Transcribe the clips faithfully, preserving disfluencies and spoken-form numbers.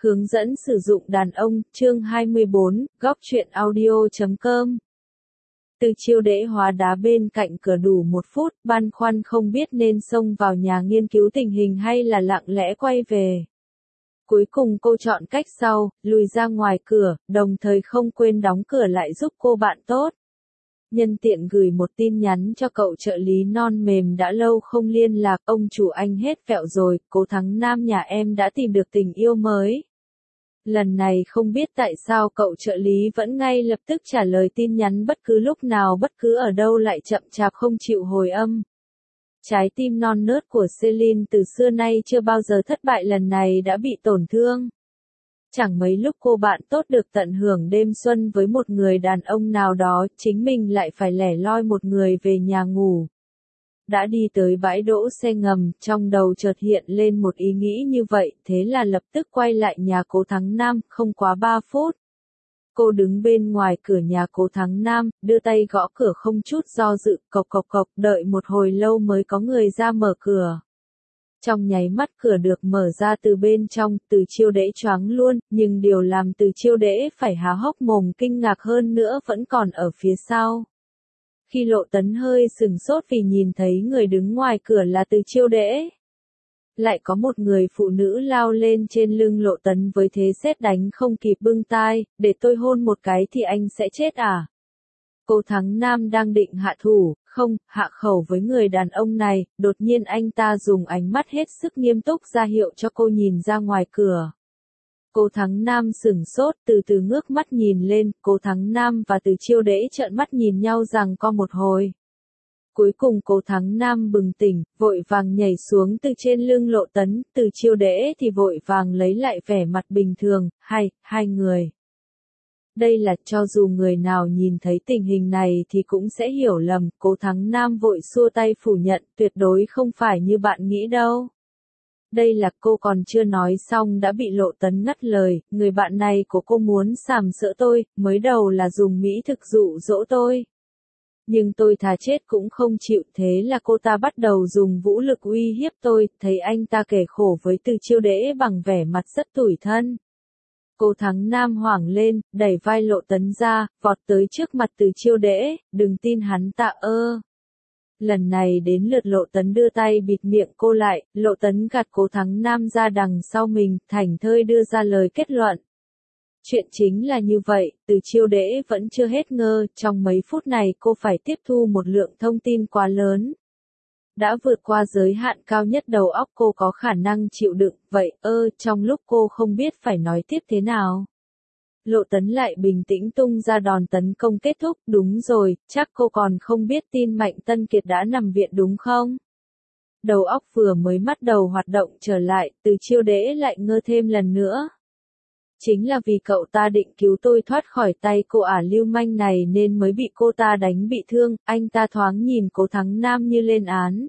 Hướng dẫn sử dụng đàn ông, chương hai mươi bốn, góc truyện audio chấm com. Từ Chiêu Đễ hóa đá bên cạnh cửa đủ một phút, băn khoăn không biết nên xông vào nhà nghiên cứu tình hình hay là lặng lẽ quay về. Cuối cùng cô chọn cách sau, lùi ra ngoài cửa, đồng thời không quên đóng cửa lại giúp cô bạn tốt. Nhân tiện gửi một tin nhắn cho cậu trợ lý non mềm đã lâu không liên lạc, ông chủ anh hết vẹo rồi, cố Thắng Nam nhà em đã tìm được tình yêu mới. Lần này không biết tại sao cậu trợ lý vẫn ngay lập tức trả lời tin nhắn bất cứ lúc nào bất cứ ở đâu lại chậm chạp không chịu hồi âm. Trái tim non nớt của Celine từ xưa nay chưa bao giờ thất bại lần này đã bị tổn thương. Chẳng mấy lúc cô bạn tốt được tận hưởng đêm xuân với một người đàn ông nào đó, chính mình lại phải lẻ loi một người về nhà ngủ. Đã đi tới bãi đỗ xe ngầm, trong đầu chợt hiện lên một ý nghĩ như vậy, thế là lập tức quay lại nhà cố Thắng Nam, không quá ba phút. Cô đứng bên ngoài cửa nhà cố Thắng Nam, đưa tay gõ cửa không chút do dự, cộc cộc cộc, đợi một hồi lâu mới có người ra mở cửa. Trong nháy mắt cửa được mở ra từ bên trong, Từ Chiêu Đễ choáng luôn, nhưng điều làm Từ Chiêu Đễ phải há hốc mồm kinh ngạc hơn nữa vẫn còn ở phía sau. Khi Lộ Tấn hơi sừng sốt vì nhìn thấy người đứng ngoài cửa là Từ Chiêu Đễ. Lại có một người phụ nữ lao lên trên lưng Lộ Tấn với thế sét đánh không kịp bưng tai, để tôi hôn một cái thì anh sẽ chết à? Cố Thắng Nam đang định hạ thủ, không, hạ khẩu với người đàn ông này, đột nhiên anh ta dùng ánh mắt hết sức nghiêm túc ra hiệu cho cô nhìn ra ngoài cửa. Cố Thắng Nam sửng sốt, từ từ ngước mắt nhìn lên, Cố Thắng Nam và Từ Chiêu Đễ trợn mắt nhìn nhau rằng co một hồi. Cuối cùng Cố Thắng Nam bừng tỉnh, vội vàng nhảy xuống từ trên lưng Lộ Tấn, Từ Chiêu Đễ thì vội vàng lấy lại vẻ mặt bình thường, hai, hai người. Đây là cho dù người nào nhìn thấy tình hình này thì cũng sẽ hiểu lầm, Cố Thắng Nam vội xua tay phủ nhận, tuyệt đối không phải như bạn nghĩ đâu. Đây là cô còn chưa nói xong đã bị Lộ Tấn ngắt lời, người bạn này của cô muốn sàm sỡ tôi, mới đầu là dùng mỹ thực dụ dỗ tôi. Nhưng tôi thà chết cũng không chịu, thế là cô ta bắt đầu dùng vũ lực uy hiếp tôi, thấy anh ta kể khổ với Từ Chiêu Đễ bằng vẻ mặt rất tủi thân. Cố Thắng Nam hoảng lên, đẩy vai Lộ Tấn ra, vọt tới trước mặt Từ Chiêu Đễ, đừng tin hắn ta ơ. Lần này đến lượt Lộ Tấn đưa tay bịt miệng cô lại, Lộ Tấn gạt Cố Thắng Nam ra đằng sau mình, thảnh thơi đưa ra lời kết luận. Chuyện chính là như vậy, Từ Chiêu Đễ vẫn chưa hết ngơ, trong mấy phút này cô phải tiếp thu một lượng thông tin quá lớn. Đã vượt qua giới hạn cao nhất đầu óc cô có khả năng chịu đựng, vậy ơ, trong lúc cô không biết phải nói tiếp thế nào. Lộ Tấn lại bình tĩnh tung ra đòn tấn công kết thúc, đúng rồi, chắc cô còn không biết tin Mạnh Tân Kiệt đã nằm viện đúng không? Đầu óc vừa mới bắt đầu hoạt động trở lại, Từ Chiêu Đễ lại ngơ thêm lần nữa. Chính là vì cậu ta định cứu tôi thoát khỏi tay cô ả lưu manh này nên mới bị cô ta đánh bị thương, anh ta thoáng nhìn Cố Thắng Nam như lên án.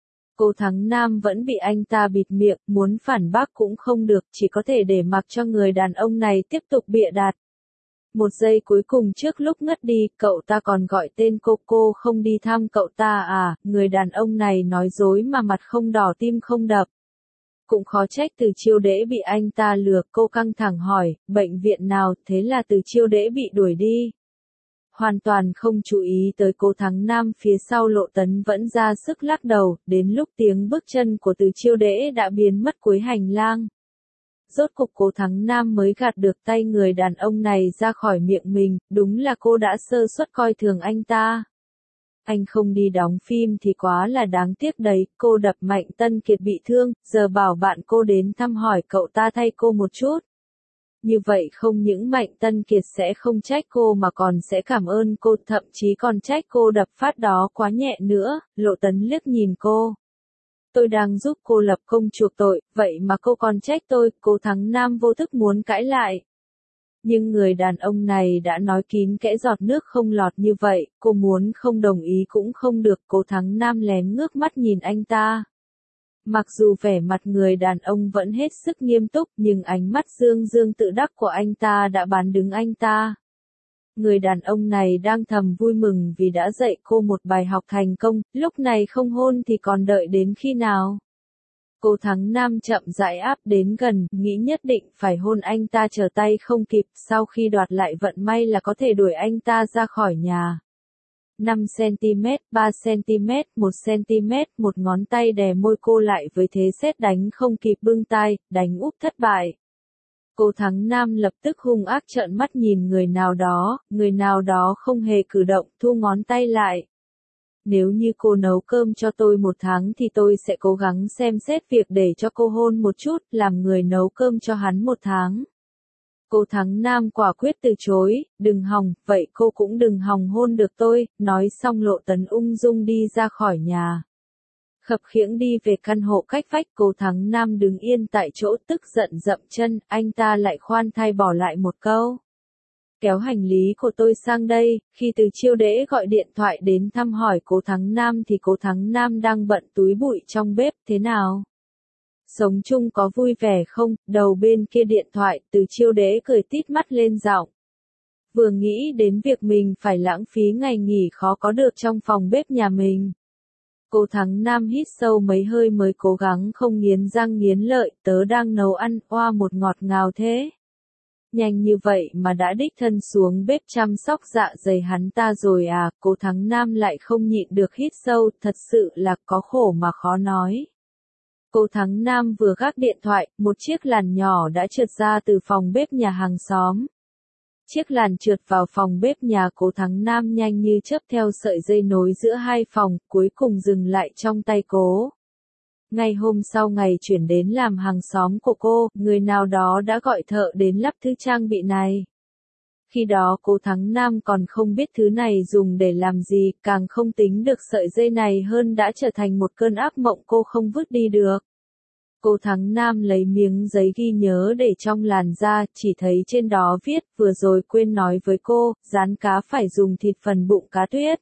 Cố Thắng Nam vẫn bị anh ta bịt miệng, muốn phản bác cũng không được, chỉ có thể để mặc cho người đàn ông này tiếp tục bịa đặt. Một giây cuối cùng trước lúc ngất đi, cậu ta còn gọi tên cô, cô không đi thăm cậu ta à, người đàn ông này nói dối mà mặt không đỏ tim không đập. Cũng khó trách Từ Chiêu Đễ bị anh ta lừa, cô căng thẳng hỏi, bệnh viện nào, thế là Từ Chiêu Đễ bị đuổi đi. Hoàn toàn không chú ý tới Cố Thắng Nam phía sau, Lộ Tấn vẫn ra sức lắc đầu, đến lúc tiếng bước chân của Từ Chiêu Đễ đã biến mất cuối hành lang. Rốt cục Cố Thắng Nam mới gạt được tay người đàn ông này ra khỏi miệng mình, đúng là cô đã sơ suất coi thường anh ta. Anh không đi đóng phim thì quá là đáng tiếc đấy, cô đập Mạnh Tân Kiệt bị thương, giờ bảo bạn cô đến thăm hỏi cậu ta thay cô một chút. Như vậy không những Mạnh Tân Kiệt sẽ không trách cô mà còn sẽ cảm ơn cô, thậm chí còn trách cô đập phát đó quá nhẹ nữa. Lộ Tấn liếc nhìn cô. Tôi đang giúp cô lập công chuộc tội, vậy mà cô còn trách tôi, Cố Thắng Nam vô thức muốn cãi lại. Nhưng người đàn ông này đã nói kín kẽ giọt nước không lọt như vậy, cô muốn không đồng ý cũng không được, Cố Thắng Nam lén ngước mắt nhìn anh ta. Mặc dù vẻ mặt người đàn ông vẫn hết sức nghiêm túc, nhưng ánh mắt dương dương tự đắc của anh ta đã bán đứng anh ta. Người đàn ông này đang thầm vui mừng vì đã dạy cô một bài học thành công, lúc này không hôn thì còn đợi đến khi nào? Cố Thắng Nam chậm rãi áp đến gần, nghĩ nhất định phải hôn anh ta trở tay không kịp, sau khi đoạt lại vận may là có thể đuổi anh ta ra khỏi nhà. năm xăng-ti-mét, ba xăng-ti-mét, một xăng-ti-mét, một ngón tay đè môi cô lại với thế sét đánh không kịp bưng tai, đánh úp thất bại. Cố Thắng Nam lập tức hung ác trợn mắt nhìn người nào đó, người nào đó không hề cử động, thu ngón tay lại. Nếu như cô nấu cơm cho tôi một tháng thì tôi sẽ cố gắng xem xét việc để cho cô hôn một chút, làm người nấu cơm cho hắn một tháng. Cố Thắng Nam quả quyết từ chối, đừng hòng, vậy cô cũng đừng hòng hôn được tôi, nói xong Lộ Tấn ung dung đi ra khỏi nhà. Khập khiễng đi về căn hộ cách vách, Cố Thắng Nam đứng yên tại chỗ tức giận dậm chân, anh ta lại khoan thai bỏ lại một câu. Kéo hành lý của tôi sang đây, khi Từ Chiêu Đễ gọi điện thoại đến thăm hỏi Cố Thắng Nam thì Cố Thắng Nam đang bận túi bụi trong bếp, thế nào? Sống chung có vui vẻ không? Đầu bên kia điện thoại, Từ Chiêu Đễ cười tít mắt lên giọng. Vừa nghĩ đến việc mình phải lãng phí ngày nghỉ khó có được trong phòng bếp nhà mình. Cố Thắng Nam hít sâu mấy hơi mới cố gắng không nghiến răng nghiến lợi, tớ đang nấu ăn, oa một ngọt ngào thế. Nhanh như vậy mà đã đích thân xuống bếp chăm sóc dạ dày hắn ta rồi à, Cố Thắng Nam lại không nhịn được hít sâu, thật sự là có khổ mà khó nói. Cố Thắng Nam vừa gác điện thoại, một chiếc làn nhỏ đã trượt ra từ phòng bếp nhà hàng xóm. Chiếc làn trượt vào phòng bếp nhà Cố Thắng Nam nhanh như chớp theo sợi dây nối giữa hai phòng, cuối cùng dừng lại trong tay Cố. Ngày hôm sau ngày chuyển đến làm hàng xóm của cô, người nào đó đã gọi thợ đến lắp thứ trang bị này. Khi đó Cố Thắng Nam còn không biết thứ này dùng để làm gì, càng không tính được sợi dây này hơn đã trở thành một cơn ác mộng cô không vứt đi được. Cố Thắng Nam lấy miếng giấy ghi nhớ để trong làn ra, chỉ thấy trên đó viết, vừa rồi quên nói với cô, rán cá phải dùng thịt phần bụng cá tuyết.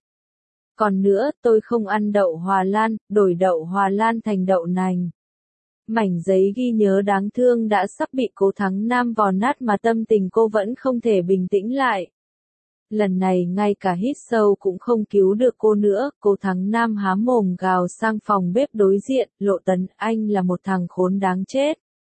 Còn nữa, tôi không ăn đậu Hòa Lan, đổi đậu Hòa Lan thành đậu nành. Mảnh giấy ghi nhớ đáng thương đã sắp bị Cố Thắng Nam vò nát mà tâm tình cô vẫn không thể bình tĩnh lại. Lần này ngay cả hít sâu cũng không cứu được cô nữa, Cố Thắng Nam há mồm gào sang phòng bếp đối diện, Lộ Tấn, anh là một thằng khốn đáng chết.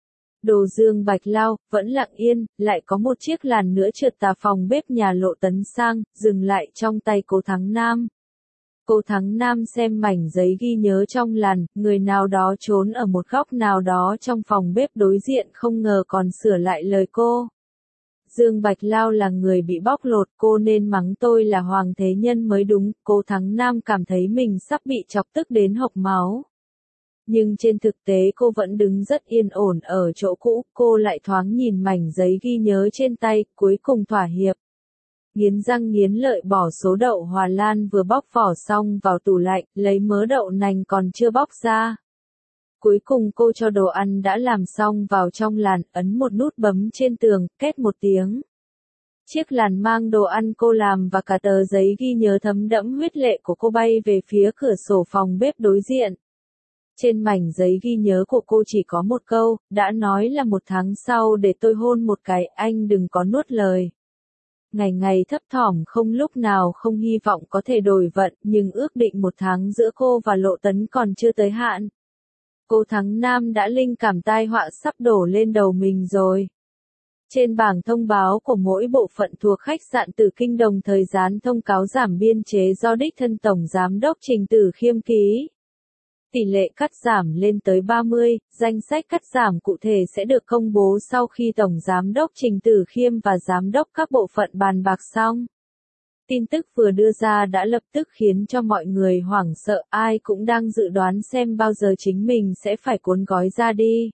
Đồ Dương Bạch Lao, vẫn lặng yên, lại có một chiếc làn nữa trượt tà phòng bếp nhà Lộ Tấn sang, dừng lại trong tay Cố Thắng Nam. Cố Thắng Nam xem mảnh giấy ghi nhớ trong làn, người nào đó trốn ở một góc nào đó trong phòng bếp đối diện không ngờ còn sửa lại lời cô. Dương Bạch Lao là người bị bóc lột, cô nên mắng tôi là Hoàng Thế Nhân mới đúng, Cố Thắng Nam cảm thấy mình sắp bị chọc tức đến hộc máu. Nhưng trên thực tế cô vẫn đứng rất yên ổn ở chỗ cũ, cô lại thoáng nhìn mảnh giấy ghi nhớ trên tay, cuối cùng thỏa hiệp. Nghiến răng nghiến lợi bỏ số đậu Hòa Lan vừa bóc vỏ xong vào tủ lạnh, lấy mớ đậu nành còn chưa bóc ra. Cuối cùng cô cho đồ ăn đã làm xong vào trong làn, ấn một nút bấm trên tường, két một tiếng. Chiếc làn mang đồ ăn cô làm và cả tờ giấy ghi nhớ thấm đẫm huyết lệ của cô bay về phía cửa sổ phòng bếp đối diện. Trên mảnh giấy ghi nhớ của cô chỉ có một câu, đã nói là một tháng sau để tôi hôn một cái, anh đừng có nuốt lời. Ngày ngày thấp thỏm không lúc nào không hy vọng có thể đổi vận, nhưng ước định một tháng giữa cô và Lộ Tấn còn chưa tới hạn. Cố Thắng Nam đã linh cảm tai họa sắp đổ lên đầu mình rồi. Trên bảng thông báo của mỗi bộ phận thuộc khách sạn Tử Kinh đồng thời dán thông cáo giảm biên chế do đích thân Tổng Giám đốc Trình Tử Khiêm ký. Tỷ lệ cắt giảm lên tới ba mươi, danh sách cắt giảm cụ thể sẽ được công bố sau khi Tổng Giám đốc Trình Tử Khiêm và Giám đốc các bộ phận bàn bạc xong. Tin tức vừa đưa ra đã lập tức khiến cho mọi người hoảng sợ, ai cũng đang dự đoán xem bao giờ chính mình sẽ phải cuốn gói ra đi.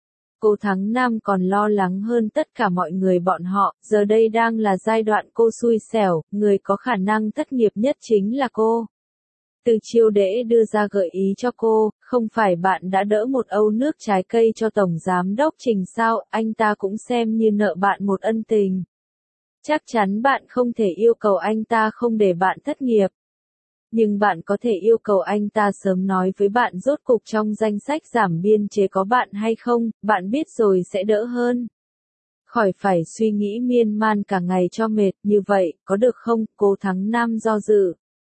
Cố Thắng Nam còn lo lắng hơn tất cả mọi người bọn họ, giờ đây đang là giai đoạn cô xui xẻo, người có khả năng thất nghiệp nhất chính là cô. Từ Chiêu Đễ đưa ra gợi ý cho cô, không phải bạn đã đỡ một âu nước trái cây cho Tổng Giám đốc Trình sao, anh ta cũng xem như nợ bạn một ân tình. Chắc chắn bạn không thể yêu cầu anh ta không để bạn thất nghiệp. Nhưng bạn có thể yêu cầu anh ta sớm nói với bạn rốt cục trong danh sách giảm biên chế có bạn hay không, bạn biết rồi sẽ đỡ hơn. Khỏi phải suy nghĩ miên man cả ngày cho mệt, như vậy, có được không, Cố Thắng Nam do dự.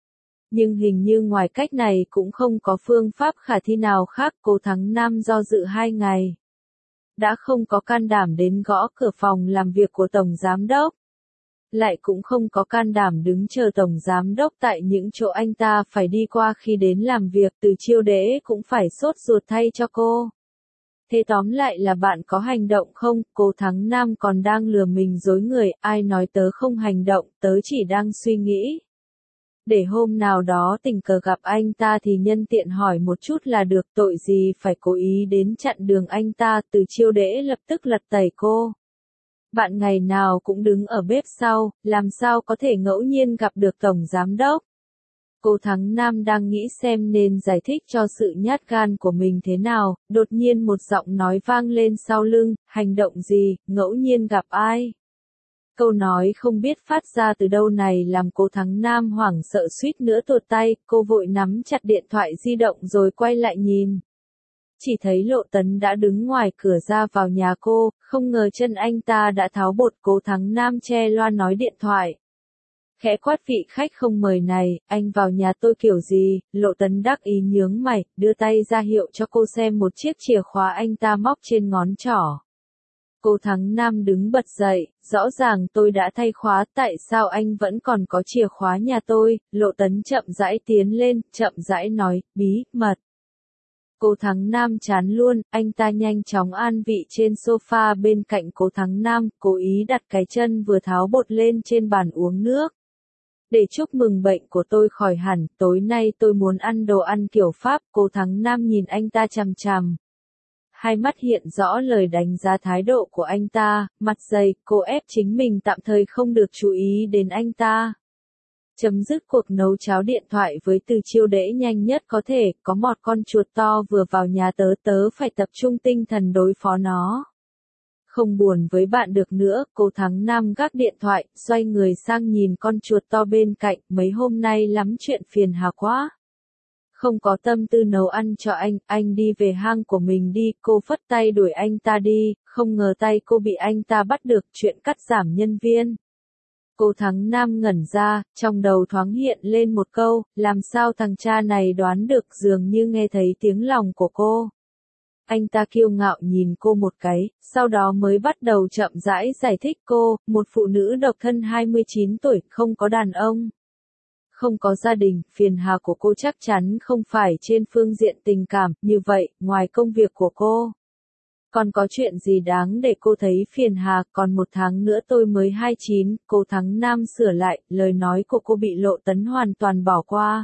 Nhưng hình như ngoài cách này cũng không có phương pháp khả thi nào khác. Cố Thắng Nam do dự hai ngày. Đã không có can đảm đến gõ cửa phòng làm việc của Tổng Giám Đốc. Lại cũng không có can đảm đứng chờ Tổng Giám Đốc tại những chỗ anh ta phải đi qua khi đến làm việc. Từ Chiêu Đễ cũng phải sốt ruột thay cho cô. Thế tóm lại là bạn có hành động không? Cố Thắng Nam còn đang lừa mình dối người, ai nói tớ không hành động, tớ chỉ đang suy nghĩ. Để hôm nào đó tình cờ gặp anh ta thì nhân tiện hỏi một chút là được, tội gì phải cố ý đến chặn đường anh ta. Từ Chiêu Đễ lập tức lật tẩy cô. Bạn ngày nào cũng đứng ở bếp sau, làm sao có thể ngẫu nhiên gặp được Tổng Giám Đốc? Cố Thắng Nam đang nghĩ xem nên giải thích cho sự nhát gan của mình thế nào, đột nhiên một giọng nói vang lên sau lưng, hành động gì, ngẫu nhiên gặp ai? Câu nói không biết phát ra từ đâu này làm Cố Thắng Nam hoảng sợ suýt nữa tuột tay, cô vội nắm chặt điện thoại di động rồi quay lại nhìn. Chỉ thấy Lộ Tấn đã đứng ngoài cửa ra vào nhà cô, không ngờ chân anh ta đã tháo bột. Cố Thắng Nam che loa nói điện thoại. Khẽ quát vị khách không mời này, anh vào nhà tôi kiểu gì? Lộ Tấn đắc ý nhướng mày, đưa tay ra hiệu cho cô xem một chiếc chìa khóa anh ta móc trên ngón trỏ. Cố Thắng Nam đứng bật dậy, rõ ràng tôi đã thay khóa, tại sao anh vẫn còn có chìa khóa nhà tôi? Lộ Tấn chậm rãi tiến lên, chậm rãi nói, bí mật. Cố Thắng Nam chán luôn, anh ta nhanh chóng an vị trên sofa bên cạnh Cố Thắng Nam, cố ý đặt cái chân vừa tháo bột lên trên bàn uống nước. Để chúc mừng bệnh của tôi khỏi hẳn, tối nay tôi muốn ăn đồ ăn kiểu Pháp. Cố Thắng Nam nhìn anh ta chằm chằm. Hai mắt hiện rõ lời đánh giá thái độ của anh ta, mặt dày, cô ép chính mình tạm thời không được chú ý đến anh ta. Chấm dứt cuộc nấu cháo điện thoại với Từ Chiêu Đễ nhanh nhất có thể, có một con chuột to vừa vào nhà tớ, tớ phải tập trung tinh thần đối phó nó. Không buồn với bạn được nữa, Cố Thắng Nam gác điện thoại, xoay người sang nhìn con chuột to bên cạnh, mấy hôm nay lắm chuyện phiền hà quá. Không có tâm tư nấu ăn cho anh, anh đi về hang của mình đi. Cô phất tay đuổi anh ta đi, không ngờ tay cô bị anh ta bắt được, chuyện cắt giảm nhân viên. Cố Thắng Nam ngẩn ra, trong đầu thoáng hiện lên một câu, làm sao thằng cha này đoán được, dường như nghe thấy tiếng lòng của cô. Anh ta kiêu ngạo nhìn cô một cái, sau đó mới bắt đầu chậm rãi giải thích cô, một phụ nữ độc thân hai mươi chín tuổi, không có đàn ông. Không có gia đình, phiền hà của cô chắc chắn không phải trên phương diện tình cảm, như vậy, ngoài công việc của cô. Còn có chuyện gì đáng để cô thấy phiền hà, còn một tháng nữa tôi mới hai mươi chín, Cố Thắng Nam sửa lại, lời nói của cô bị Lộ Tấn hoàn toàn bỏ qua.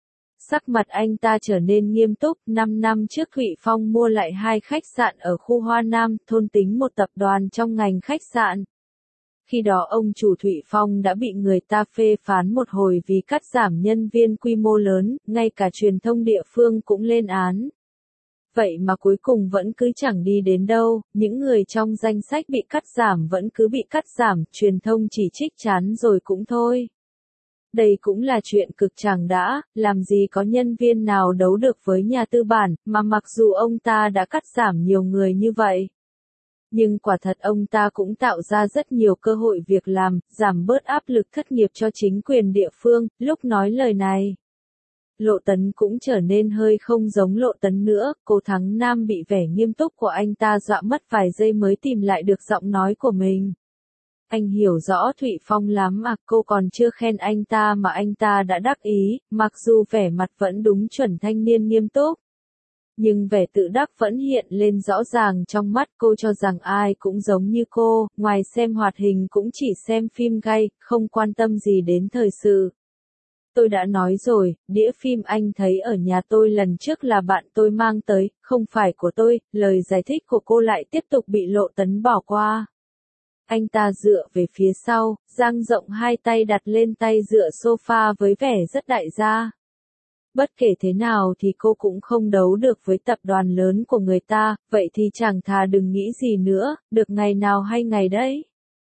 Sắc mặt anh ta trở nên nghiêm túc, năm năm trước Thụy Phong mua lại hai khách sạn ở khu Hoa Nam, thôn tính một tập đoàn trong ngành khách sạn. Khi đó ông chủ Thụy Phong đã bị người ta phê phán một hồi vì cắt giảm nhân viên quy mô lớn, ngay cả truyền thông địa phương cũng lên án. Vậy mà cuối cùng vẫn cứ chẳng đi đến đâu, những người trong danh sách bị cắt giảm vẫn cứ bị cắt giảm, truyền thông chỉ trích chán rồi cũng thôi. Đây cũng là chuyện cực chẳng đã, làm gì có nhân viên nào đấu được với nhà tư bản, mà mặc dù ông ta đã cắt giảm nhiều người như vậy. Nhưng quả thật ông ta cũng tạo ra rất nhiều cơ hội việc làm, giảm bớt áp lực thất nghiệp cho chính quyền địa phương. Lúc nói lời này, Lộ Tấn cũng trở nên hơi không giống Lộ Tấn nữa. Cố Thắng Nam bị vẻ nghiêm túc của anh ta dọa mất vài giây mới tìm lại được giọng nói của mình. Anh hiểu rõ Thụy Phong lắm à, cô còn chưa khen anh ta mà anh ta đã đắc ý, mặc dù vẻ mặt vẫn đúng chuẩn thanh niên nghiêm túc. Nhưng vẻ tự đắc vẫn hiện lên rõ ràng trong mắt. Cô cho rằng ai cũng giống như cô, ngoài xem hoạt hình cũng chỉ xem phim gay, không quan tâm gì đến thời sự. Tôi đã nói rồi, đĩa phim anh thấy ở nhà tôi lần trước là bạn tôi mang tới, không phải của tôi. Lời giải thích của cô lại tiếp tục bị Lộ Tấn bỏ qua. Anh ta dựa về phía sau, dang rộng hai tay đặt lên tay dựa sofa với vẻ rất đại gia. Bất kể thế nào thì cô cũng không đấu được với tập đoàn lớn của người ta, vậy thì chẳng thà đừng nghĩ gì nữa, được ngày nào hay ngày đấy.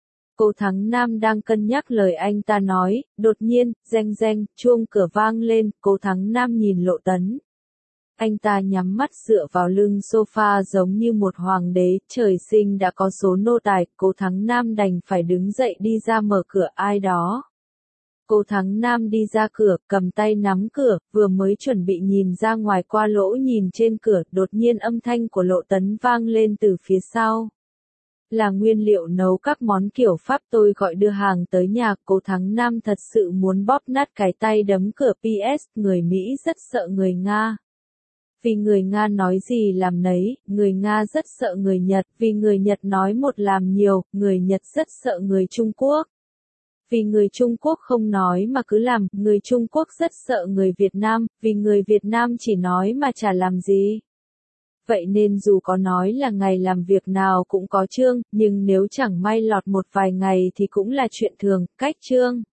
Cố Thắng Nam đang cân nhắc lời anh ta nói, đột nhiên, reng reng, chuông cửa vang lên, Cố Thắng Nam nhìn Lộ Tấn. Anh ta nhắm mắt dựa vào lưng sofa giống như một hoàng đế, trời sinh đã có số nô tài. Cố Thắng Nam đành phải đứng dậy đi ra mở cửa. Ai đó? Cố Thắng Nam đi ra cửa, cầm tay nắm cửa, vừa mới chuẩn bị nhìn ra ngoài qua lỗ nhìn trên cửa, đột nhiên âm thanh của Lộ Tấn vang lên từ phía sau. Là nguyên liệu nấu các món kiểu Pháp, tôi gọi đưa hàng tới nhà. Cố Thắng Nam thật sự muốn bóp nát cái tay đấm cửa. pê ét, người Mỹ rất sợ người Nga. Vì người Nga nói gì làm nấy, người Nga rất sợ người Nhật. Vì người Nhật nói một làm nhiều, người Nhật rất sợ người Trung Quốc. Vì người Trung Quốc không nói mà cứ làm, người Trung Quốc rất sợ người Việt Nam. Vì người Việt Nam chỉ nói mà chả làm gì. Vậy nên dù có nói là ngày làm việc nào cũng có chương, nhưng nếu chẳng may lọt một vài ngày thì cũng là chuyện thường. Cách chương